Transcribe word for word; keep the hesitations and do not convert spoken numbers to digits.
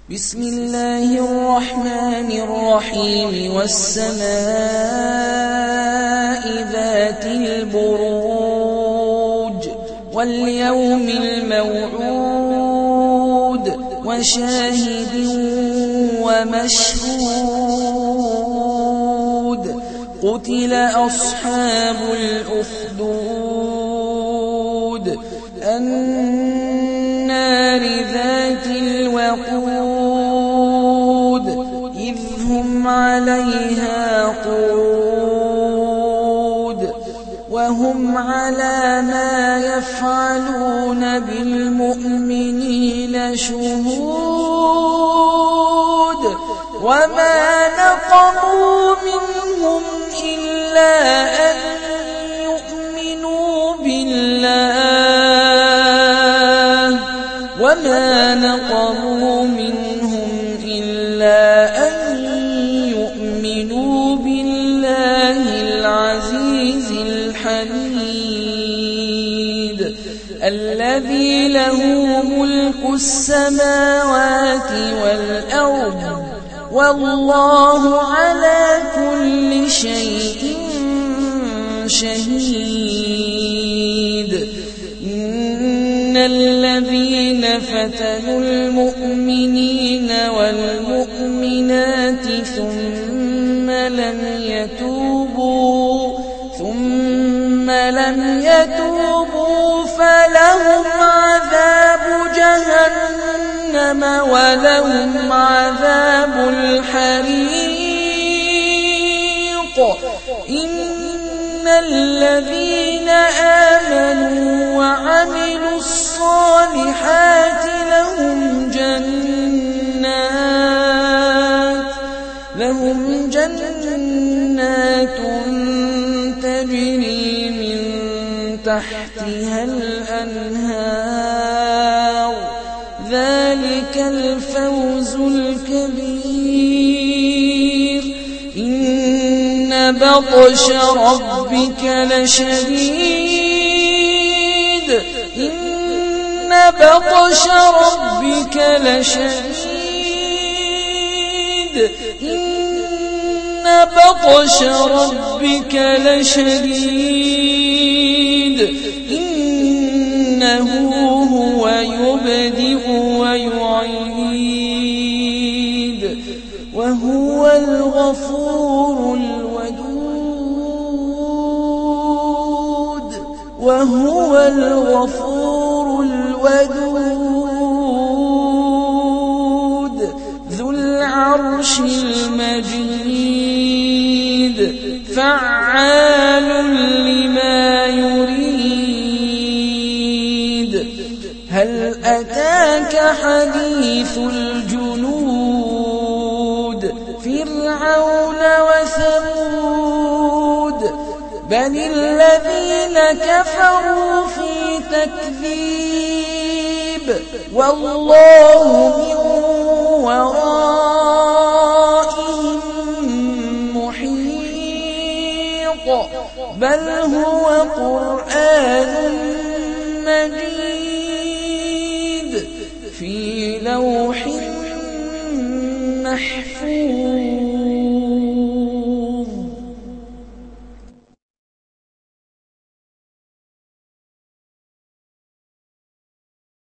بسم الله الرحمن الرحيم والسماء ذات البروج واليوم الموعود وشاهد ومشهود قتل أصحاب الأخدود النار ذات الوقود إذ هم عليها قعود وهم على ما يفعلون بالمؤمنين شهود وما نقموا منهم إلا أن يؤمنوا بالله وما نقموا منهم إلا أن يؤمنوا بالله العزيز الحميد الذي له ملك السماوات والأرض والله على كل شيء شهيد إن الذين فتنوا المؤمنين والمؤمنات ثم لم يتوبوا ثم لم يتوبوا فلهم عذاب جهنم ولهم عذاب الحريق إن الذين آمنوا وعملوا الصالحات لهم جنات لهم جنات تجري من تحتها الأنهار ذلك الفوز الكبير إن بطش ربك لشديد إن بطش ربك لشديد إن بطش ربك لشديد إنه هو يبدئ ويعيد وهو الغفور الودود وهو الغفور الودود ذو العرش المجيد فعال لما يريد هل أتاك حديث الجنود فرعون وثمود بل الذين كفروا في تكذيب والله من ورائهم محيط بل هو قرآن مجيد في لوح محفوظ.